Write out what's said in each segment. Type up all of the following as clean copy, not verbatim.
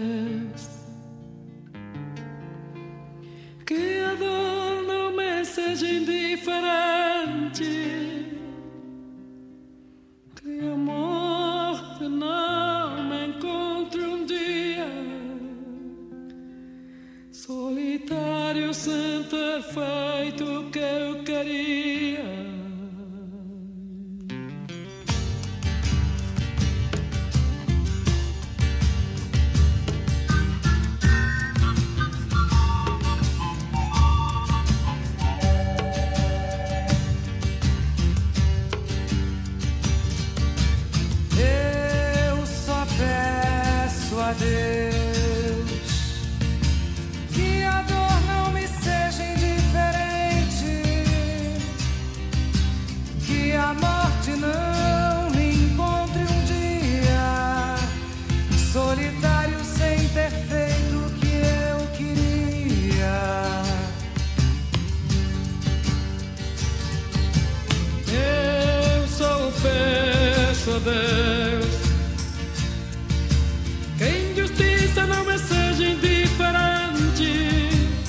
que a dor não me seja indiferente, que a morte não me encontre um dia solitário sem ter feito o que eu queria. Deus, que a dor não me seja indiferente, que a morte não me encontre um dia solitário sem ter feito o que eu queria. Eu só peço a Deus que a injustiça não me seja indiferente,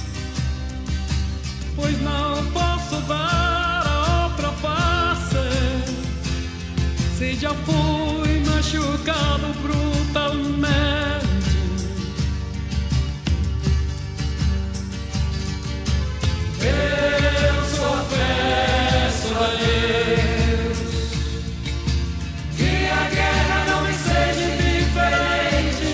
pois não posso dar a outra face se já fui machucado brutalmente. Eu só peço a Deus que a guerra não me seja indiferente.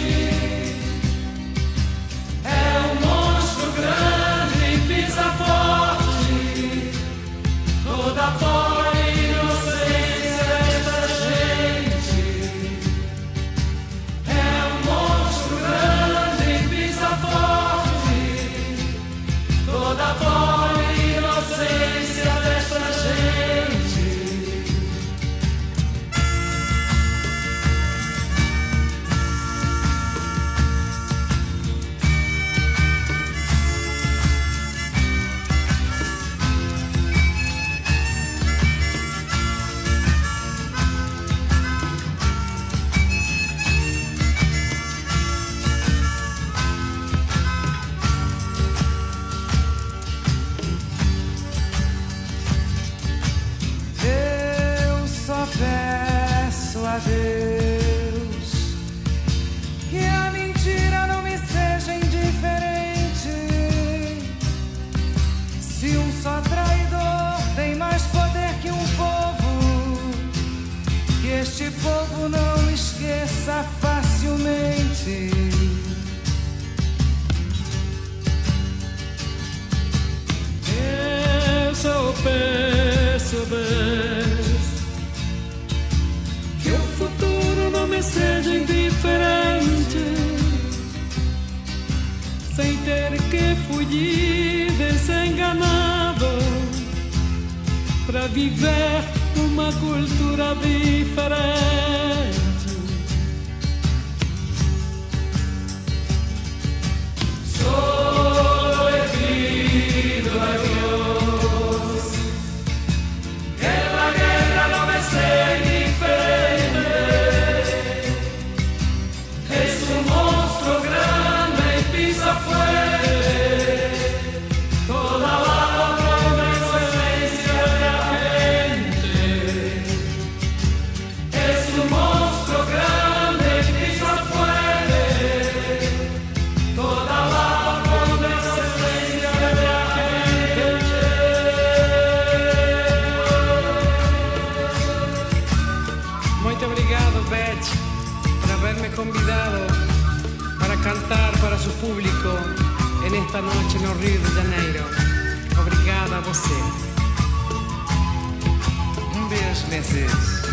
Toda fora a inocência desta gente é um monstro grande e pisa forte. Toda fora a inocência desta gente. Peço a Deus que a mentira não me seja indiferente. Se um só traidor tem mais poder que um povo, que este povo não esqueça facilmente. Eu só peço a Deus que o futuro não me seja indiferente, sem ter que fugir desenganado para viver uma cultura diferente. Solo he pido a Dios que la guerra no me sea indiferente. Es un monstruo grande y pisa fuerte toda la inocencia de la gente. Es un monstruo grande y pisa fuerte toda la inocencia de la gente. Muito obrigado, Beth, por haberme convidado para cantar para su público en esta noche no Rio de Janeiro. Obrigada a você. Beijo, Mercedes.